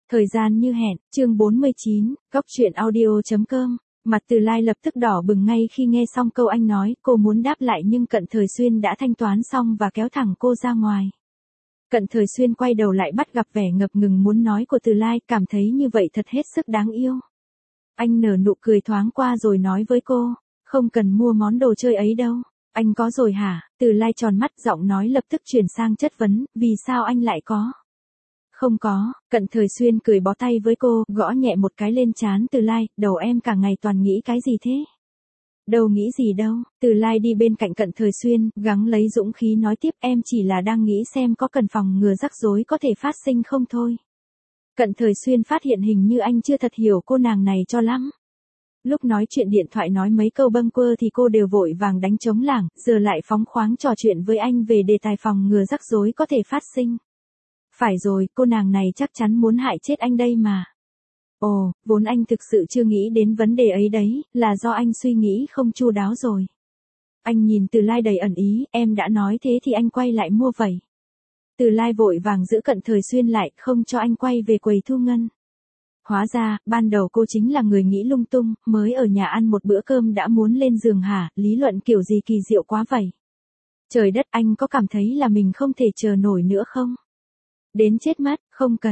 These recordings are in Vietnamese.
Thời gian như hẹn, chương 49, góc truyện audio.com. Mặt Từ Lai lập tức đỏ bừng ngay khi nghe xong câu anh nói, cô muốn đáp lại nhưng Cận Thời Xuyên đã thanh toán xong và kéo thẳng cô ra ngoài. Cận Thời Xuyên quay đầu lại bắt gặp vẻ ngập ngừng muốn nói của Từ Lai, cảm thấy như vậy thật hết sức đáng yêu. Anh nở nụ cười thoáng qua rồi nói với cô, không cần mua món đồ chơi ấy đâu, anh có rồi hả? Từ Lai tròn mắt, giọng nói lập tức chuyển sang chất vấn, vì sao anh lại có? Không có. Cận Thời Xuyên cười bó tay với cô, gõ nhẹ một cái lên trán Từ Lai, đầu em cả ngày toàn nghĩ cái gì thế? Đâu nghĩ gì đâu. Từ Lai đi bên cạnh Cận Thời Xuyên, gắng lấy dũng khí nói tiếp, em chỉ là đang nghĩ xem có cần phòng ngừa rắc rối có thể phát sinh không thôi. Cận Thời Xuyên phát hiện hình như anh chưa thật hiểu cô nàng này cho lắm. Lúc nói chuyện điện thoại nói mấy câu bâng quơ thì cô đều vội vàng đánh trống lảng, giờ lại phóng khoáng trò chuyện với anh về đề tài phòng ngừa rắc rối có thể phát sinh. Phải rồi, cô nàng này chắc chắn muốn hại chết anh đây mà. Ồ, vốn anh thực sự chưa nghĩ đến vấn đề ấy đấy, là do anh suy nghĩ không chu đáo rồi. Anh nhìn Từ Lai đầy ẩn ý, em đã nói thế thì anh quay lại mua vậy. Từ Lai vội vàng giữ Cận Thời Xuyên lại, không cho anh quay về quầy thu ngân. Hóa ra, ban đầu cô chính là người nghĩ lung tung, mới ở nhà ăn một bữa cơm đã muốn lên giường hả, lý luận kiểu gì kỳ diệu quá vậy. Trời đất, anh có cảm thấy là mình không thể chờ nổi nữa không? Đến chết mất,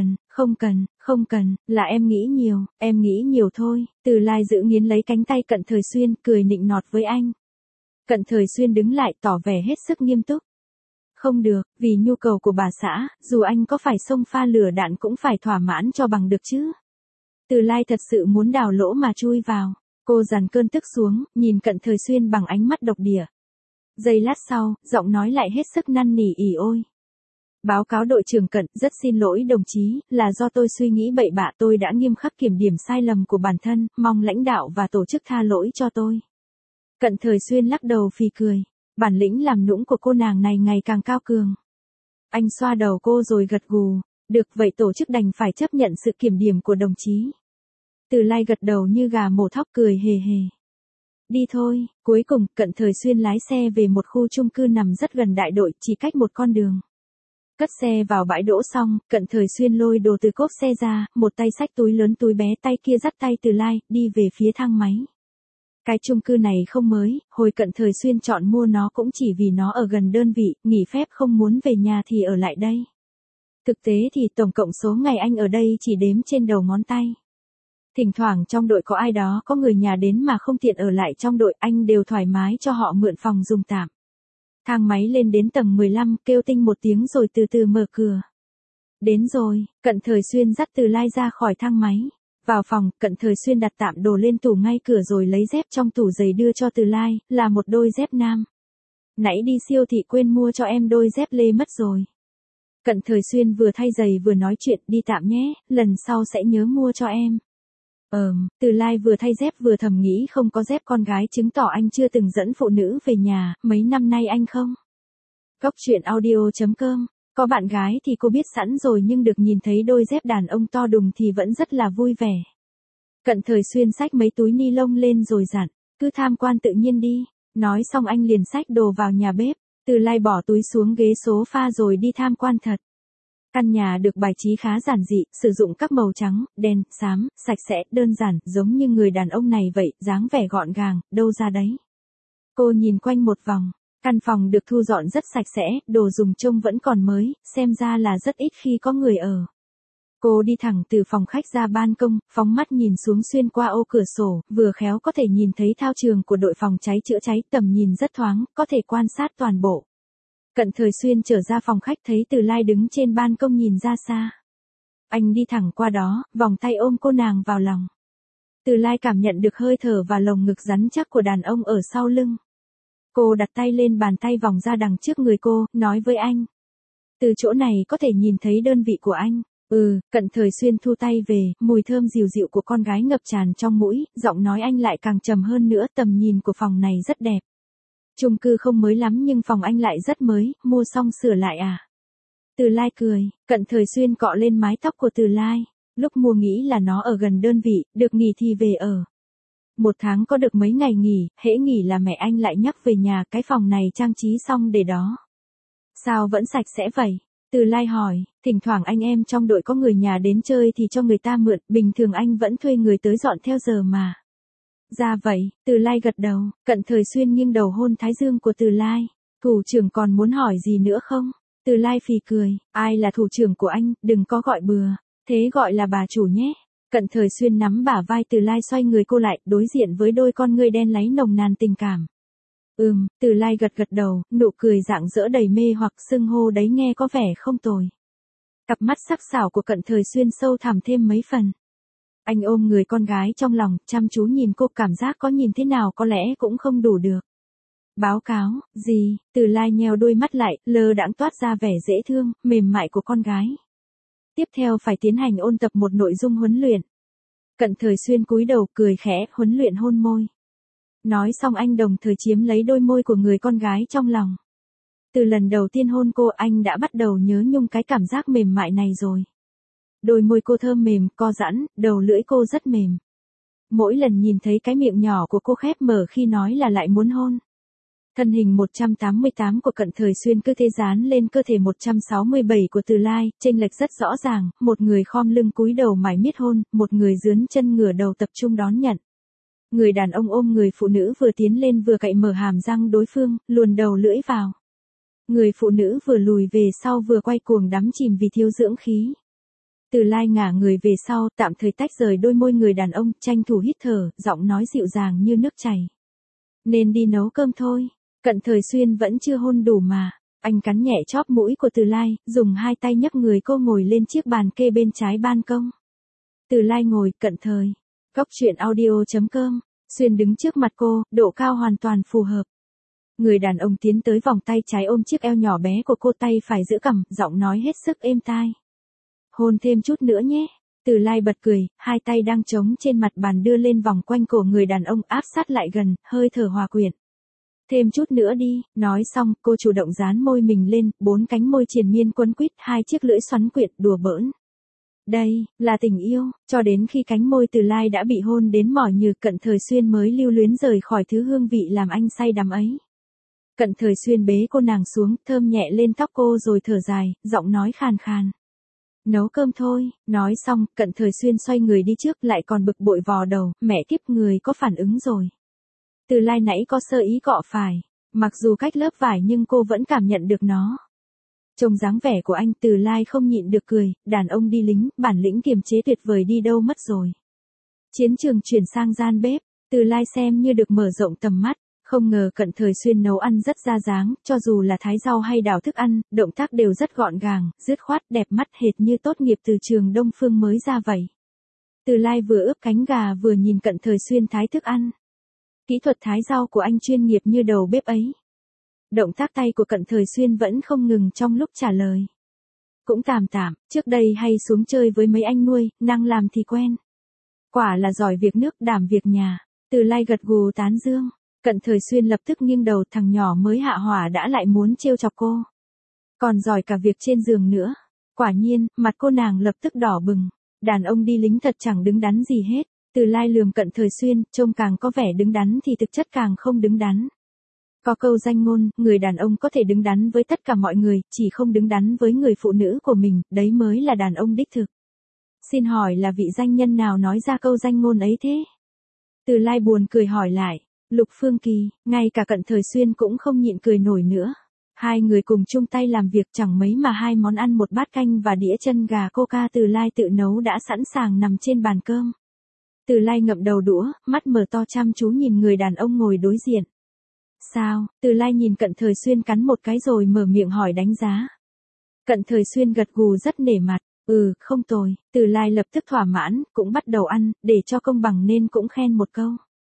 không cần, là em nghĩ nhiều thôi. Từ Lai giữ nghiến lấy cánh tay Cận Thời Xuyên, cười nịnh nọt với anh. Cận Thời Xuyên đứng lại tỏ vẻ hết sức nghiêm túc. Không được, vì nhu cầu của bà xã, dù anh có phải xông pha lửa đạn cũng phải thỏa mãn cho bằng được chứ. Từ Lai thật sự muốn đào lỗ mà chui vào. Cô dằn cơn tức xuống, nhìn Cận Thời Xuyên bằng ánh mắt độc địa. Giây lát sau, giọng nói lại hết sức năn nỉ ỉ ôi. Báo cáo đội trưởng Cận, rất xin lỗi đồng chí, là do tôi suy nghĩ bậy bạ, tôi đã nghiêm khắc kiểm điểm sai lầm của bản thân, mong lãnh đạo và tổ chức tha lỗi cho tôi. Cận Thời Xuyên lắc đầu phì cười, bản lĩnh làm nũng của cô nàng này ngày càng cao cường. Anh xoa đầu cô rồi gật gù, được vậy tổ chức đành phải chấp nhận sự kiểm điểm của đồng chí. Từ Lai gật đầu như gà mổ thóc cười hề hề. Đi thôi, cuối cùng, Cận Thời Xuyên lái xe về một khu chung cư nằm rất gần đại đội, chỉ cách một con đường. Cất xe vào bãi đỗ xong, Cận Thời Xuyên lôi đồ từ cốp xe ra, một tay xách túi lớn túi bé, tay kia dắt tay Từ Lai, đi về phía thang máy. Cái chung cư này không mới, hồi Cận Thời Xuyên chọn mua nó cũng chỉ vì nó ở gần đơn vị, nghỉ phép không muốn về nhà thì ở lại đây. Thực tế thì tổng cộng số ngày anh ở đây chỉ đếm trên đầu ngón tay. Thỉnh thoảng trong đội có ai đó có người nhà đến mà không tiện ở lại trong đội, anh đều thoải mái cho họ mượn phòng dùng tạm. Thang máy lên đến tầng 15, kêu tinh một tiếng rồi từ từ mở cửa. Đến rồi, Cận Thời Xuyên dắt Từ Lai ra khỏi thang máy. Vào phòng, Cận Thời Xuyên đặt tạm đồ lên tủ ngay cửa rồi lấy dép trong tủ giày đưa cho Từ Lai, là một đôi dép nam. Nãy đi siêu thị quên mua cho em đôi dép lê mất rồi. Cận Thời Xuyên vừa thay giày vừa nói chuyện, đi tạm nhé, lần sau sẽ nhớ mua cho em. Từ Lai vừa thay dép vừa thầm nghĩ không có dép con gái chứng tỏ anh chưa từng dẫn phụ nữ về nhà, mấy năm nay anh không. Góc truyện audio.com, có bạn gái thì cô biết sẵn rồi nhưng được nhìn thấy đôi dép đàn ông to đùng thì vẫn rất là vui vẻ. Cận Thời Xuyên xách mấy túi ni lông lên rồi dặn, cứ tham quan tự nhiên đi, nói xong anh liền xách đồ vào nhà bếp, Từ Lai bỏ túi xuống ghế sofa rồi đi tham quan thật. Căn nhà được bài trí khá giản dị, sử dụng các màu trắng, đen, xám, sạch sẽ, đơn giản, giống như người đàn ông này vậy, dáng vẻ gọn gàng, đâu ra đấy. Cô nhìn quanh một vòng, căn phòng được thu dọn rất sạch sẽ, đồ dùng trông vẫn còn mới, xem ra là rất ít khi có người ở. Cô đi thẳng từ phòng khách ra ban công, phóng mắt nhìn xuống xuyên qua ô cửa sổ, vừa khéo có thể nhìn thấy thao trường của đội phòng cháy chữa cháy, tầm nhìn rất thoáng, có thể quan sát toàn bộ. Cận Thời Xuyên trở ra phòng khách thấy Từ Lai đứng trên ban công nhìn ra xa. Anh đi thẳng qua đó, vòng tay ôm cô nàng vào lòng. Từ Lai cảm nhận được hơi thở và lồng ngực rắn chắc của đàn ông ở sau lưng. Cô đặt tay lên bàn tay vòng ra đằng trước người cô, nói với anh. Từ chỗ này có thể nhìn thấy đơn vị của anh. Cận Thời Xuyên thu tay về, mùi thơm dịu dịu của con gái ngập tràn trong mũi, giọng nói anh lại càng trầm hơn nữa, tầm nhìn của phòng này rất đẹp. Chung cư không mới lắm nhưng phòng anh lại rất mới, mua xong sửa lại à? Từ Lai cười, Cận Thời Xuyên cọ lên mái tóc của Từ Lai, lúc mua nghĩ là nó ở gần đơn vị, được nghỉ thì về ở. Một tháng có được mấy ngày nghỉ, hễ nghỉ là mẹ anh lại nhắc về nhà, cái phòng này trang trí xong để đó. Sao vẫn sạch sẽ vậy? Từ Lai hỏi, thỉnh thoảng anh em trong đội có người nhà đến chơi thì cho người ta mượn, bình thường anh vẫn thuê người tới dọn theo giờ mà. Ra vậy, Từ Lai gật đầu, Cận Thời Xuyên nghiêng đầu hôn thái dương của Từ Lai. Thủ trưởng còn muốn hỏi gì nữa không? Từ Lai phì cười, ai là thủ trưởng của anh, đừng có gọi bừa, thế gọi là bà chủ nhé. Cận Thời Xuyên nắm bả vai Từ Lai xoay người cô lại, đối diện với đôi con ngươi đen láy nồng nàn tình cảm. Từ Lai gật gật đầu, nụ cười rạng rỡ đầy mê hoặc, xưng hô đấy nghe có vẻ không tồi. Cặp mắt sắc sảo của Cận Thời Xuyên sâu thẳm thêm mấy phần. Anh ôm người con gái trong lòng, chăm chú nhìn cô, cảm giác có nhìn thế nào có lẽ cũng không đủ được. Báo cáo, gì? Từ Lai nheo đôi mắt lại, lơ đãng toát ra vẻ dễ thương, mềm mại của con gái. Tiếp theo phải tiến hành ôn tập một nội dung huấn luyện. Cận Thời Xuyên cúi đầu cười khẽ, huấn luyện hôn môi. Nói xong anh đồng thời chiếm lấy đôi môi của người con gái trong lòng. Từ lần đầu tiên hôn cô, anh đã bắt đầu nhớ nhung cái cảm giác mềm mại này rồi. Đôi môi cô thơm mềm, co giãn, đầu lưỡi cô rất mềm. Mỗi lần nhìn thấy cái miệng nhỏ của cô khép mở khi nói là lại muốn hôn. Thân hình 188 của Cận Thời Xuyên cứ thế dán lên cơ thể 167 của Từ Lai, chênh lệch rất rõ ràng, một người khom lưng cúi đầu mải miết hôn, một người dướn chân ngửa đầu tập trung đón nhận. Người đàn ông ôm người phụ nữ vừa tiến lên vừa cạy mở hàm răng đối phương, luồn đầu lưỡi vào. Người phụ nữ vừa lùi về sau vừa quay cuồng đắm chìm vì thiếu dưỡng khí. Từ Lai ngả người về sau, tạm thời tách rời đôi môi người đàn ông, tranh thủ hít thở, giọng nói dịu dàng như nước chảy. Nên đi nấu cơm thôi. Cận Thời Xuyên vẫn chưa hôn đủ mà. Anh cắn nhẹ chóp mũi của Từ Lai, dùng hai tay nhấc người cô ngồi lên chiếc bàn kê bên trái ban công. Từ Lai ngồi, Cận Thời. Góc truyện audio.com. Xuyên đứng trước mặt cô, độ cao hoàn toàn phù hợp. Người đàn ông tiến tới vòng tay trái ôm chiếc eo nhỏ bé của cô, tay phải giữ cằm, giọng nói hết sức êm tai. Hôn thêm chút nữa nhé. Từ Lai bật cười, hai tay đang trống trên mặt bàn đưa lên vòng quanh cổ người đàn ông, áp sát lại gần, hơi thở hòa quyện. Thêm chút nữa đi, nói xong, cô chủ động dán môi mình lên, bốn cánh môi triền miên quấn quýt, hai chiếc lưỡi xoắn quyệt, đùa bỡn. Đây, là tình yêu, cho đến khi cánh môi Từ Lai đã bị hôn đến mỏi nhừ, Cận Thời Xuyên mới lưu luyến rời khỏi thứ hương vị làm anh say đắm ấy. Cận Thời Xuyên bế cô nàng xuống, thơm nhẹ lên tóc cô rồi thở dài, giọng nói khàn khàn. Nấu cơm thôi, nói xong, Cận Thời Xuyên xoay người đi trước, lại còn bực bội vò đầu, mẹ kiếp, người có phản ứng rồi. Từ Lai nãy có sơ ý cọ phải, mặc dù cách lớp vải nhưng cô vẫn cảm nhận được nó. Trông dáng vẻ của anh, Từ Lai không nhịn được cười, đàn ông đi lính, bản lĩnh kiềm chế tuyệt vời đi đâu mất rồi. Chiến trường chuyển sang gian bếp, Từ Lai xem như được mở rộng tầm mắt, không ngờ Cận Thời Xuyên nấu ăn rất ra dáng, cho dù là thái rau hay đảo thức ăn, động tác đều rất gọn gàng, dứt khoát, đẹp mắt hệt như tốt nghiệp từ trường Đông Phương mới ra vậy. Từ Lai vừa ướp cánh gà vừa nhìn Cận Thời Xuyên thái thức ăn. Kỹ thuật thái rau của anh chuyên nghiệp như đầu bếp ấy. Động tác tay của Cận Thời Xuyên vẫn không ngừng trong lúc trả lời. Cũng tạm tạm, trước đây hay xuống chơi với mấy anh nuôi, năng làm thì quen. Quả là giỏi việc nước, đảm việc nhà. Từ Lai gật gù tán dương. Cận Thời Xuyên lập tức nghiêng đầu, thằng nhỏ mới hạ hỏa đã lại muốn trêu chọc cô. Còn giỏi cả việc trên giường nữa. Quả nhiên, mặt cô nàng lập tức đỏ bừng. Đàn ông đi lính thật chẳng đứng đắn gì hết. Từ Lai lườm Cận Thời Xuyên, trông càng có vẻ đứng đắn thì thực chất càng không đứng đắn. Có câu danh ngôn, người đàn ông có thể đứng đắn với tất cả mọi người, chỉ không đứng đắn với người phụ nữ của mình, đấy mới là đàn ông đích thực. Xin hỏi là vị danh nhân nào nói ra câu danh ngôn ấy thế? Từ Lai buồn cười hỏi lại. Lục Phương Kỳ, ngay cả Cận Thời Xuyên cũng không nhịn cười nổi nữa. Hai người cùng chung tay làm việc, chẳng mấy mà hai món ăn, một bát canh và đĩa chân gà coca Từ Lai tự nấu đã sẵn sàng nằm trên bàn cơm. Từ Lai ngậm đầu đũa, mắt mở to chăm chú nhìn người đàn ông ngồi đối diện. Sao? Từ Lai nhìn Cận Thời Xuyên cắn một cái rồi mở miệng hỏi đánh giá. Cận Thời Xuyên gật gù rất nể mặt. Không tồi. Từ Lai lập tức thỏa mãn, cũng bắt đầu ăn, để cho công bằng nên cũng khen một câu.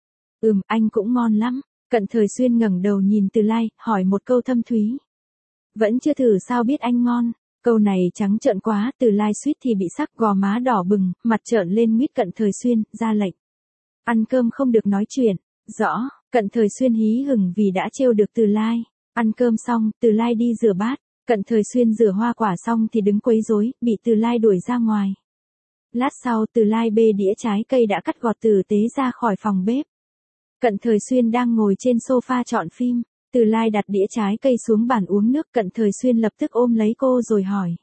Anh cũng ngon lắm. Cận Thời Xuyên ngẩng đầu nhìn Từ Lai, hỏi một câu thâm thúy. Vẫn chưa thử sao biết anh ngon. Câu này trắng trợn quá, Từ Lai suýt thì bị sắc, gò má đỏ bừng, mặt trợn lên nguyết Cận Thời Xuyên, ra lệnh. Ăn cơm không được nói chuyện. Rõ. Cận Thời Xuyên hí hửng vì đã trêu được Từ Lai. Ăn cơm xong, Từ Lai đi rửa bát. Cận Thời Xuyên rửa hoa quả xong thì đứng quấy rối, bị Từ Lai đuổi ra ngoài. Lát sau, Từ Lai bê đĩa trái cây đã cắt gọt tử tế ra khỏi phòng bếp. Cận Thời Xuyên đang ngồi trên sofa chọn phim. Từ Lai đặt đĩa trái cây xuống bàn uống nước, Cận Thời Xuyên lập tức ôm lấy cô rồi hỏi.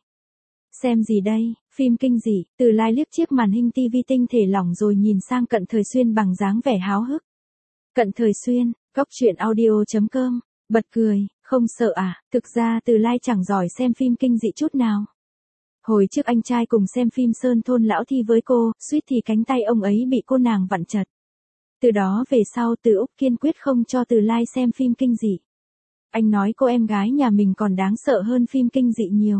Xem gì đây, phim kinh dị? Từ Lai liếc chiếc màn hình tivi tinh thể lỏng rồi nhìn sang Cận Thời Xuyên bằng dáng vẻ háo hức. Cận Thời Xuyên, góc truyện audio.com, bật cười, không sợ à? Thực ra Từ Lai chẳng giỏi xem phim kinh dị chút nào. Hồi trước anh trai cùng xem phim Sơn Thôn Lão Thi với cô, suýt thì cánh tay ông ấy bị cô nàng vặn chật. Từ đó về sau Từ Úc kiên quyết không cho Từ Lai xem phim kinh dị. Anh nói cô em gái nhà mình còn đáng sợ hơn phim kinh dị nhiều.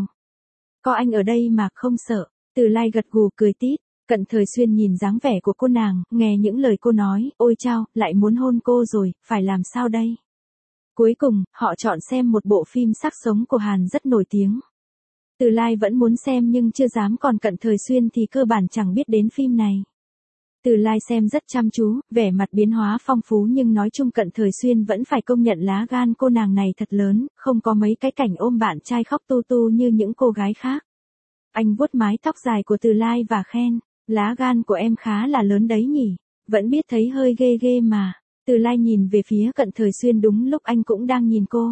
Có anh ở đây mà không sợ. Từ Lai gật gù cười tít. Cận Thời Xuyên nhìn dáng vẻ của cô nàng, nghe những lời cô nói, ôi chao, lại muốn hôn cô rồi, phải làm sao đây? Cuối cùng, họ chọn xem một bộ phim xác sống của Hàn rất nổi tiếng. Từ Lai vẫn muốn xem nhưng chưa dám, còn Cận Thời Xuyên thì cơ bản chẳng biết đến phim này. Từ Lai xem rất chăm chú, vẻ mặt biến hóa phong phú nhưng nói chung Cận Thời Xuyên vẫn phải công nhận lá gan cô nàng này thật lớn, không có mấy cái cảnh ôm bạn trai khóc tu tu như những cô gái khác. Anh vuốt mái tóc dài của Từ Lai và khen, lá gan của em khá là lớn đấy nhỉ, vẫn biết thấy hơi ghê ghê mà. Từ Lai nhìn về phía Cận Thời Xuyên đúng lúc anh cũng đang nhìn cô.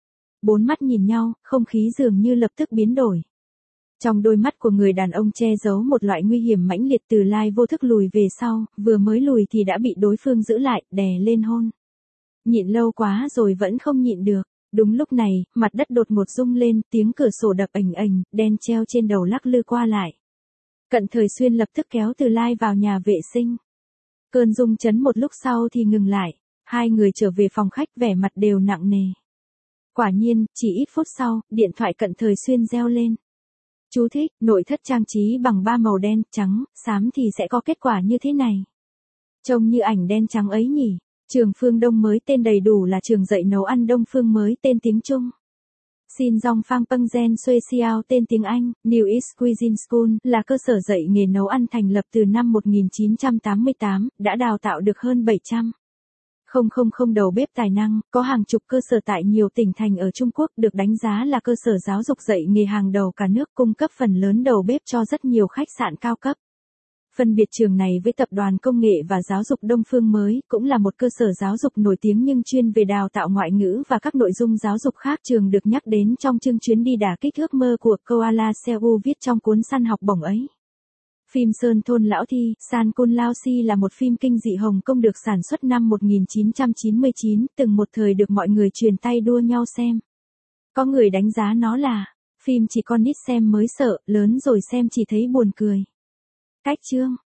Bốn mắt nhìn nhau, không khí dường như lập tức biến đổi. Trong đôi mắt của người đàn ông che giấu một loại nguy hiểm mãnh liệt. Từ Lai vô thức lùi về sau, vừa mới lùi thì đã bị đối phương giữ lại, đè lên hôn. Nhịn lâu quá rồi vẫn không nhịn được. Đúng lúc này, mặt đất đột ngột rung lên, tiếng cửa sổ đập ành ành, đèn treo trên đầu lắc lư qua lại. Cận Thời Xuyên lập tức kéo Từ Lai vào nhà vệ sinh. Cơn rung chấn một lúc sau thì ngừng lại. Hai người trở về phòng khách vẻ mặt đều nặng nề. Quả nhiên, chỉ ít phút sau, điện thoại Cận Thời Xuyên reo lên. Chú thích, nội thất trang trí bằng 3 màu đen, trắng, xám thì sẽ có kết quả như thế này. Trông như ảnh đen trắng ấy nhỉ. Trường Phương Đông mới tên đầy đủ là trường dạy nấu ăn Đông Phương mới tên tiếng Trung. Xin Dong Phang Peng Gen Xuê Xiao tên tiếng Anh. New East Cuisine School là cơ sở dạy nghề nấu ăn thành lập từ năm 1988, đã đào tạo được hơn 700 đầu bếp tài năng, có hàng chục cơ sở tại nhiều tỉnh thành ở Trung Quốc, được đánh giá là cơ sở giáo dục dạy nghề hàng đầu cả nước, cung cấp phần lớn đầu bếp cho rất nhiều khách sạn cao cấp. Phân biệt trường này với Tập đoàn Công nghệ và Giáo dục Đông Phương mới, cũng là một cơ sở giáo dục nổi tiếng nhưng chuyên về đào tạo ngoại ngữ và các nội dung giáo dục khác. Trường được nhắc đến trong chương Chuyến đi đả kích ước mơ của Koala Seoul viết trong cuốn Săn học bổng ấy. Phim Sơn Thôn Lão Thi, San Kun Lao Si là một phim kinh dị Hồng Kông được sản xuất năm 1999, từng một thời được mọi người truyền tay đua nhau xem. Có người đánh giá nó là phim chỉ con nít xem mới sợ, lớn rồi xem chỉ thấy buồn cười. Cách chương